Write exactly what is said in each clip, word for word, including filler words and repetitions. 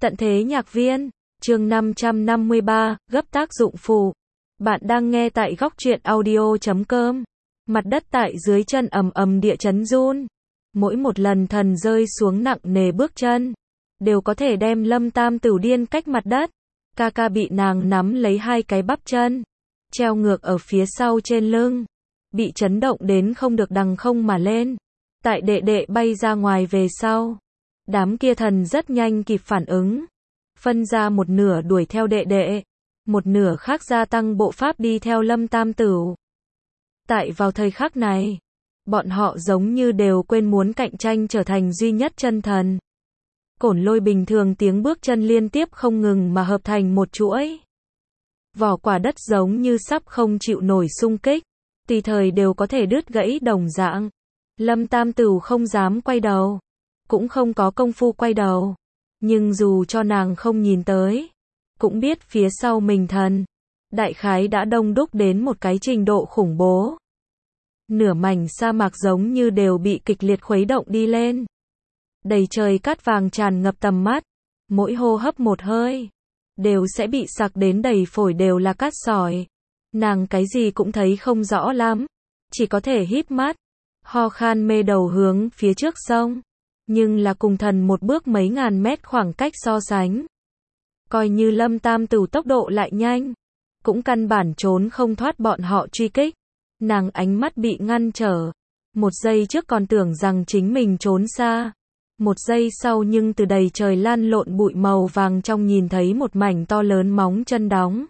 Tận thế nhạc viên, chương năm trăm năm mươi ba, gấp tác dụng phụ. Bạn đang nghe tại góc truyện audio chấm com. Mặt đất tại dưới chân ầm ầm địa chấn run. Mỗi một lần thần rơi xuống nặng nề bước chân, đều có thể đem Lâm Tam Tửu điên cách mặt đất. Ca ca bị nàng nắm lấy hai cái bắp chân, treo ngược ở phía sau trên lưng, bị chấn động đến không được đằng không mà lên. Tại đệ đệ bay ra ngoài về sau, đám kia thần rất nhanh kịp phản ứng, phân ra một nửa đuổi theo đệ đệ, một nửa khác gia tăng bộ pháp đi theo Lâm Tam Tửu. Tại vào thời khắc này, bọn họ giống như đều quên muốn cạnh tranh trở thành duy nhất chân thần. Cổn Lôi bình thường tiếng bước chân liên tiếp không ngừng mà hợp thành một chuỗi. Vỏ quả đất giống như sắp không chịu nổi xung kích, tùy thời đều có thể đứt gãy đồng dạng. Lâm Tam Tửu không dám quay đầu, cũng không có công phu quay đầu, nhưng dù cho nàng không nhìn tới, cũng biết phía sau mình thần, đại khái đã đông đúc đến một cái trình độ khủng bố. Nửa mảnh sa mạc giống như đều bị kịch liệt khuấy động đi lên. Đầy trời cát vàng tràn ngập tầm mắt, mỗi hô hấp một hơi, đều sẽ bị sặc đến đầy phổi đều là cát sỏi. Nàng cái gì cũng thấy không rõ lắm, chỉ có thể híp mắt, ho khan mê đầu hướng phía trước sông. Nhưng là cùng thần một bước mấy ngàn mét khoảng cách so sánh, coi như Lâm Tam Tửu tốc độ lại nhanh, cũng căn bản trốn không thoát bọn họ truy kích. Nàng ánh mắt bị ngăn trở, một giây trước còn tưởng rằng chính mình trốn xa, một giây sau nhưng từ đầy trời lan lộn bụi màu vàng trong nhìn thấy một mảnh to lớn móng chân đóng.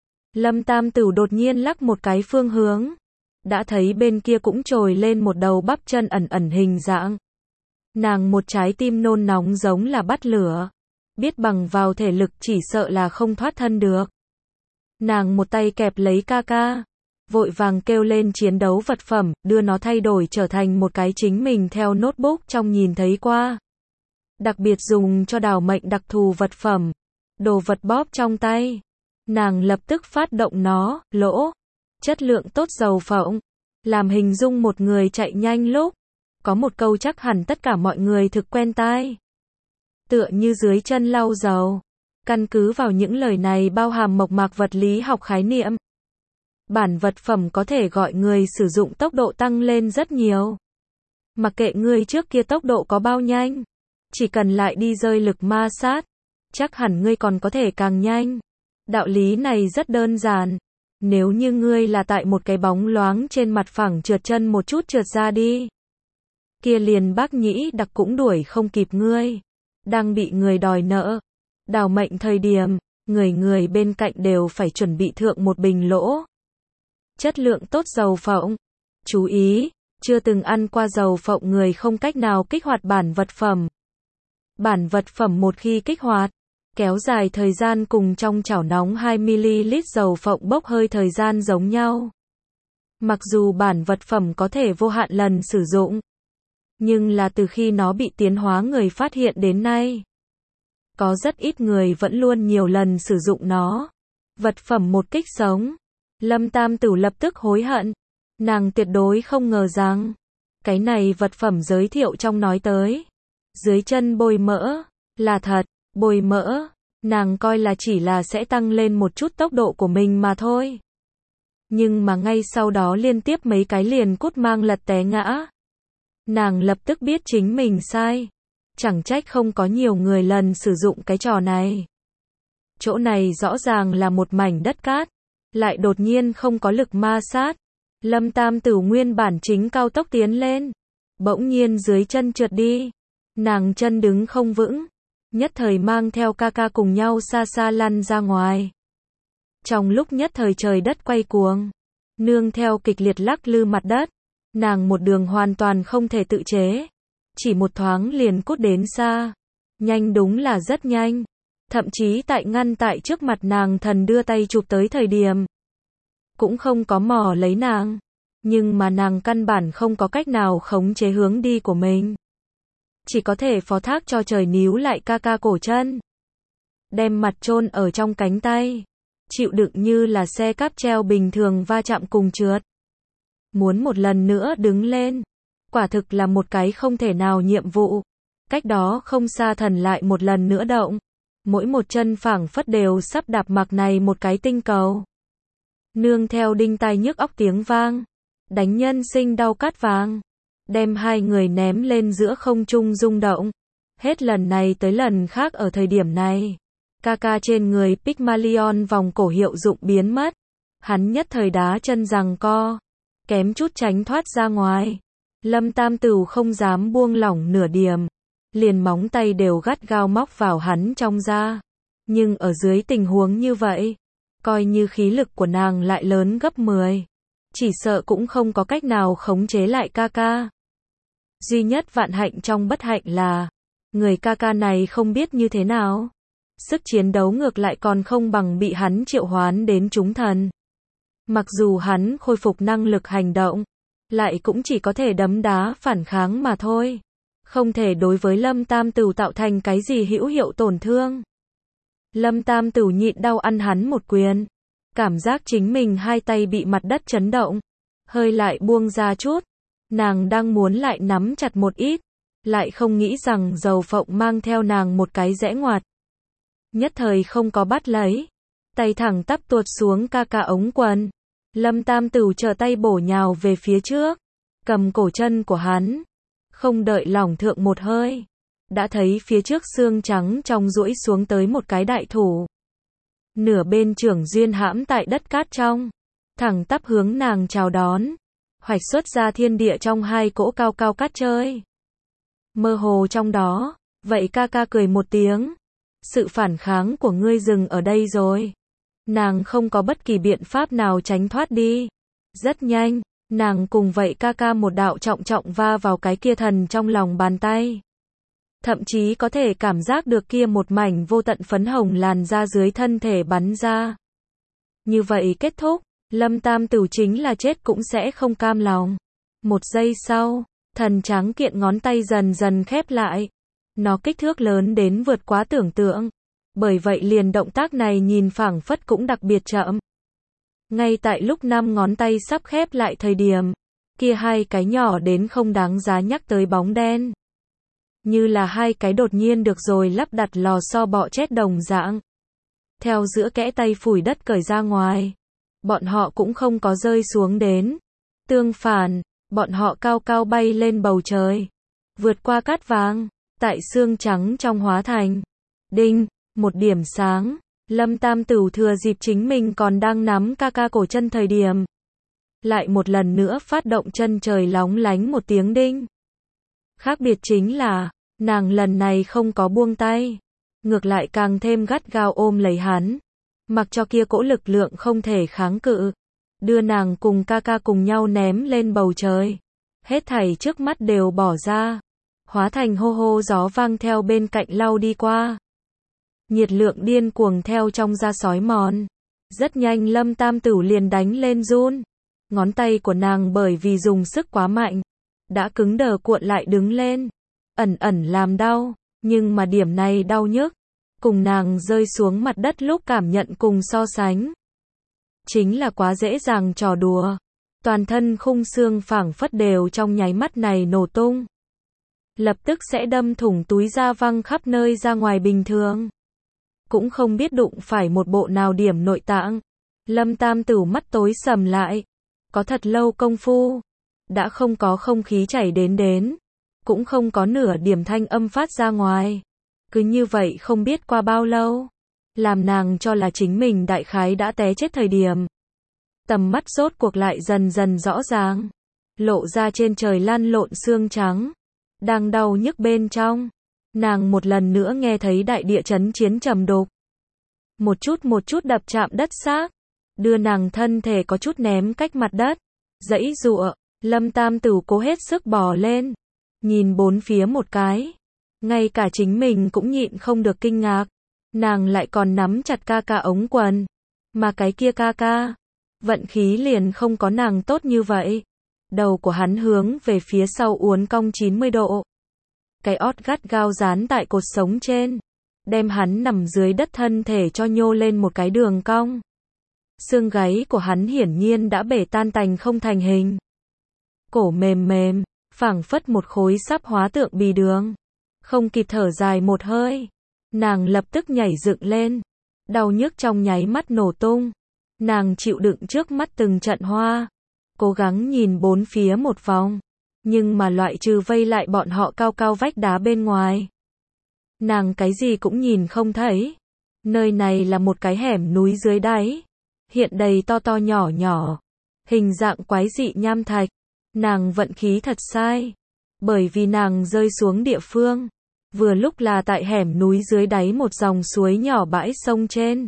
Lâm Tam Tửu đột nhiên lắc một cái phương hướng, đã thấy bên kia cũng trồi lên một đầu bắp chân ẩn ẩn hình dạng. Nàng một trái tim nôn nóng giống là bắt lửa, biết bằng vào thể lực chỉ sợ là không thoát thân được. Nàng một tay kẹp lấy ca ca, vội vàng kêu lên chiến đấu vật phẩm, đưa nó thay đổi trở thành một cái chính mình theo notebook trong nhìn thấy qua. Đặc biệt dùng cho đào mệnh đặc thù vật phẩm, đồ vật bóp trong tay. Nàng lập tức phát động nó, lỗ, chất lượng tốt dầu phộng, làm hình dung một người chạy nhanh lúc. Có một câu chắc hẳn tất cả mọi người thực quen tai. Tựa như dưới chân lau dầu. Căn cứ vào những lời này bao hàm mộc mạc vật lý học khái niệm. Bản vật phẩm có thể gọi người sử dụng tốc độ tăng lên rất nhiều. Mặc kệ người trước kia tốc độ có bao nhanh, chỉ cần lại đi rơi lực ma sát, chắc hẳn ngươi còn có thể càng nhanh. Đạo lý này rất đơn giản. Nếu như ngươi là tại một cái bóng loáng trên mặt phẳng trượt chân một chút trượt ra đi, kia liền bác nhĩ đặc cũng đuổi không kịp ngươi. Đang bị người đòi nợ, đào mệnh thời điểm, người người bên cạnh đều phải chuẩn bị thượng một bình lỗ. Chất lượng tốt dầu phộng. Chú ý, chưa từng ăn qua dầu phộng người không cách nào kích hoạt bản vật phẩm. Bản vật phẩm một khi kích hoạt, kéo dài thời gian cùng trong chảo nóng hai mi li lít dầu phộng bốc hơi thời gian giống nhau. Mặc dù bản vật phẩm có thể vô hạn lần sử dụng, nhưng là từ khi nó bị tiến hóa người phát hiện đến nay, có rất ít người vẫn luôn nhiều lần sử dụng nó. Vật phẩm một kích sống. Lâm Tam Tửu lập tức hối hận. Nàng tuyệt đối không ngờ rằng, cái này vật phẩm giới thiệu trong nói tới, dưới chân bôi mỡ, là thật. Bôi mỡ, nàng coi là chỉ là sẽ tăng lên một chút tốc độ của mình mà thôi. Nhưng mà ngay sau đó liên tiếp mấy cái liền cút mang lật té ngã. Nàng lập tức biết chính mình sai. Chẳng trách không có nhiều người lần sử dụng cái trò này. Chỗ này rõ ràng là một mảnh đất cát, lại đột nhiên không có lực ma sát. Lâm Tam Tửu nguyên bản chính cao tốc tiến lên, bỗng nhiên dưới chân trượt đi. Nàng chân đứng không vững, nhất thời mang theo ca ca cùng nhau xa xa lăn ra ngoài. Trong lúc nhất thời trời đất quay cuồng, nương theo kịch liệt lắc lư mặt đất, nàng một đường hoàn toàn không thể tự chế, chỉ một thoáng liền cút đến xa. Nhanh đúng là rất nhanh, thậm chí tại ngăn tại trước mặt nàng thần đưa tay chụp tới thời điểm, cũng không có mò lấy nàng, nhưng mà nàng căn bản không có cách nào khống chế hướng đi của mình. Chỉ có thể phó thác cho trời níu lại ca ca cổ chân, đem mặt chôn ở trong cánh tay, chịu đựng như là xe cáp treo bình thường va chạm cùng trượt. Muốn một lần nữa đứng lên, quả thực là một cái không thể nào nhiệm vụ. Cách đó không xa thần lại một lần nữa động, mỗi một chân phảng phất đều sắp đạp mặc này một cái tinh cầu. Nương theo đinh tai nhức óc tiếng vang, đánh nhân sinh đau cát vàng, đem hai người ném lên giữa không trung rung động. Hết lần này tới lần khác ở thời điểm này, ca ca trên người Pygmalion vòng cổ hiệu dụng biến mất. Hắn nhất thời đá chân giằng co, kém chút tránh thoát ra ngoài. Lâm Tam Tửu không dám buông lỏng nửa điểm, liền móng tay đều gắt gao móc vào hắn trong da. Nhưng ở dưới tình huống như vậy, coi như khí lực của nàng lại lớn gấp mười, chỉ sợ cũng không có cách nào khống chế lại ca ca. Duy nhất vạn hạnh trong bất hạnh là, người ca ca này không biết như thế nào. Sức chiến đấu ngược lại còn không bằng bị hắn triệu hoán đến chúng thần. Mặc dù hắn khôi phục năng lực hành động, lại cũng chỉ có thể đấm đá phản kháng mà thôi. Không thể đối với Lâm Tam Tửu tạo thành cái gì hữu hiệu tổn thương. Lâm Tam Tửu nhịn đau ăn hắn một quyền. Cảm giác chính mình hai tay bị mặt đất chấn động. Hơi lại buông ra chút. Nàng đang muốn lại nắm chặt một ít. Lại không nghĩ rằng dầu phộng mang theo nàng một cái rẽ ngoặt. Nhất thời không có bắt lấy. Tay thẳng tắp tuột xuống ca ca ống quần. Lâm Tam Tửu trở tay bổ nhào về phía trước. Cầm cổ chân của hắn. Không đợi lỏng thượng một hơi. Đã thấy phía trước xương trắng trong duỗi xuống tới một cái đại thủ. Nửa bên trưởng duyên hãm tại đất cát trong. Thẳng tắp hướng nàng chào đón. Hoạch xuất ra thiên địa trong hai cỗ cao cao cát chơi. Mơ hồ trong đó, vậy ca ca cười một tiếng. Sự phản kháng của ngươi dừng ở đây rồi. Nàng không có bất kỳ biện pháp nào tránh thoát đi. Rất nhanh, nàng cùng vậy ca ca một đạo trọng trọng va vào cái kia thần trong lòng bàn tay. Thậm chí có thể cảm giác được kia một mảnh vô tận phấn hồng làn ra dưới thân thể bắn ra. Như vậy kết thúc, Lâm Tam Tửu chính là chết cũng sẽ không cam lòng. Một giây sau, thần trắng kiện ngón tay dần dần khép lại. Nó kích thước lớn đến vượt quá tưởng tượng. Bởi vậy liền động tác này nhìn phảng phất cũng đặc biệt chậm. Ngay tại lúc năm ngón tay sắp khép lại thời điểm, kia hai cái nhỏ đến không đáng giá nhắc tới bóng đen. Như là hai cái đột nhiên được rồi lắp đặt lò xo bọ chết đồng dạng. Theo giữa kẽ tay phủi đất cởi ra ngoài. Bọn họ cũng không có rơi xuống đến. Tương phản, bọn họ cao cao bay lên bầu trời. Vượt qua cát vàng, tại xương trắng trong hóa thành. Đinh, một điểm sáng. Lâm Tam Tửu thừa dịp chính mình còn đang nắm ca ca cổ chân thời điểm. Lại một lần nữa phát động chân trời lóng lánh một tiếng đinh. Khác biệt chính là, nàng lần này không có buông tay. Ngược lại càng thêm gắt gao ôm lấy hắn. Mặc cho kia cỗ lực lượng không thể kháng cự. Đưa nàng cùng ca ca cùng nhau ném lên bầu trời. Hết thảy trước mắt đều bỏ ra. Hóa thành hô hô gió vang theo bên cạnh lau đi qua. Nhiệt lượng điên cuồng theo trong da sói mòn. Rất nhanh Lâm Tam Tửu liền đánh lên run. Ngón tay của nàng bởi vì dùng sức quá mạnh. Đã cứng đờ cuộn lại đứng lên. Ẩn ẩn làm đau. Nhưng mà điểm này đau nhức. Cùng nàng rơi xuống mặt đất lúc cảm nhận cùng so sánh. Chính là quá dễ dàng trò đùa. Toàn thân khung xương phảng phất đều trong nháy mắt này nổ tung. Lập tức sẽ đâm thủng túi da văng khắp nơi ra ngoài bình thường. Cũng không biết đụng phải một bộ nào điểm nội tạng. Lâm Tam Tửu mắt tối sầm lại. Có thật lâu công phu. Đã không có không khí chảy đến đến. Cũng không có nửa điểm thanh âm phát ra ngoài. Cứ như vậy không biết qua bao lâu. Làm nàng cho là chính mình đại khái đã té chết thời điểm. Tầm mắt rốt cuộc lại dần dần rõ ràng. Lộ ra trên trời lăn lộn xương trắng. Đang đau nhức bên trong. Nàng một lần nữa nghe thấy đại địa chấn chiến trầm đục. Một chút một chút đập chạm đất xác. Đưa nàng thân thể có chút ném cách mặt đất. Giãy giụa. Lâm Tam Tửu cố hết sức bò lên. Nhìn bốn phía một cái. Ngay cả chính mình cũng nhịn không được kinh ngạc. Nàng lại còn nắm chặt ca ca ống quần. Mà cái kia ca ca. Vận khí liền không có nàng tốt như vậy. Đầu của hắn hướng về phía sau uốn cong chín mươi độ. Cái ót gắt gao dán tại cột sống trên. Đem hắn nằm dưới đất thân thể cho nhô lên một cái đường cong. Xương gáy của hắn hiển nhiên đã bể tan tành không thành hình. Cổ mềm mềm, phảng phất một khối sắp hóa tượng bì đường. Không kịp thở dài một hơi. Nàng lập tức nhảy dựng lên. Đau nhức trong nháy mắt nổ tung. Nàng chịu đựng trước mắt từng trận hoa. Cố gắng nhìn bốn phía một vòng. Nhưng mà loại trừ vây lại bọn họ cao cao vách đá bên ngoài. Nàng cái gì cũng nhìn không thấy. Nơi này là một cái hẻm núi dưới đáy. Hiện đầy to to nhỏ nhỏ. Hình dạng quái dị nham thạch. Nàng vận khí thật sai. Bởi vì nàng rơi xuống địa phương. Vừa lúc là tại hẻm núi dưới đáy một dòng suối nhỏ bãi sông trên.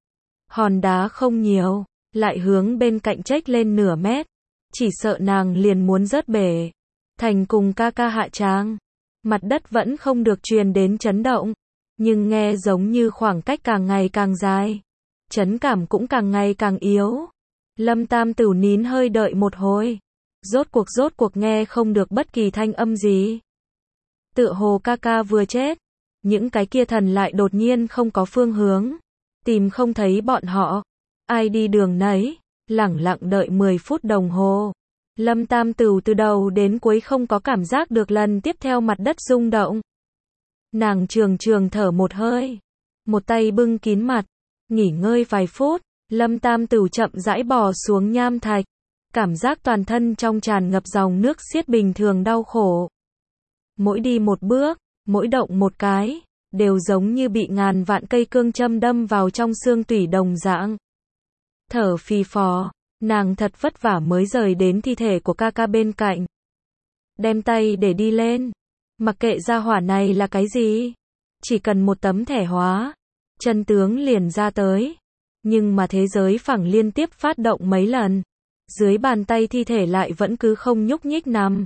Hòn đá không nhiều. Lại hướng bên cạnh chếch lên nửa mét. Chỉ sợ nàng liền muốn rớt bể. Thành cùng ca ca hạ tràng. Mặt đất vẫn không được truyền đến chấn động. Nhưng nghe giống như khoảng cách càng ngày càng dài. Chấn cảm cũng càng ngày càng yếu. Lâm Tam Tửu nín hơi đợi một hồi. Rốt cuộc rốt cuộc nghe không được bất kỳ thanh âm gì. Tựa hồ ca ca vừa chết. Những cái kia thần lại đột nhiên không có phương hướng. Tìm không thấy bọn họ. Ai đi đường nấy. Lẳng lặng đợi mười phút đồng hồ. Lâm Tam Tửu từ đầu đến cuối không có cảm giác được lần tiếp theo mặt đất rung động. Nàng trường trường thở một hơi. Một tay bưng kín mặt. Nghỉ ngơi vài phút. Lâm Tam Tửu chậm rãi bò xuống nham thạch. Cảm giác toàn thân trong tràn ngập dòng nước xiết bình thường đau khổ. Mỗi đi một bước, mỗi động một cái, đều giống như bị ngàn vạn cây cương châm đâm vào trong xương tủy đồng dạng. Thở phì phò, nàng thật vất vả mới rời đến thi thể của ca ca bên cạnh. Đem tay để đi lên. Mặc kệ gia hỏa này là cái gì. Chỉ cần một tấm thẻ hóa. Chân tướng liền ra tới. Nhưng mà thế giới phẳng liên tiếp phát động mấy lần. Dưới bàn tay thi thể lại vẫn cứ không nhúc nhích nằm.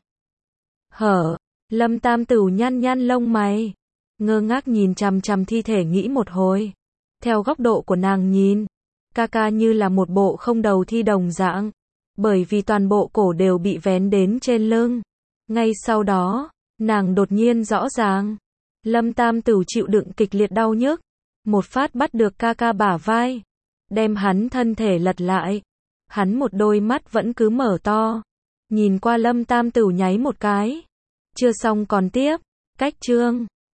Hở. Lâm Tam Tửu nhăn nhăn lông mày. Ngơ ngác nhìn chằm chằm thi thể nghĩ một hồi. Theo góc độ của nàng nhìn. Ca ca như là một bộ không đầu thi đồng dạng. Bởi vì toàn bộ cổ đều bị vén đến trên lưng. Ngay sau đó, nàng đột nhiên rõ ràng. Lâm Tam Tửu chịu đựng kịch liệt đau nhức. Một phát bắt được ca ca bả vai. Đem hắn thân thể lật lại. Hắn một đôi mắt vẫn cứ mở to. Nhìn qua Lâm Tam Tửu nháy một cái. Chưa xong còn tiếp. Cách chương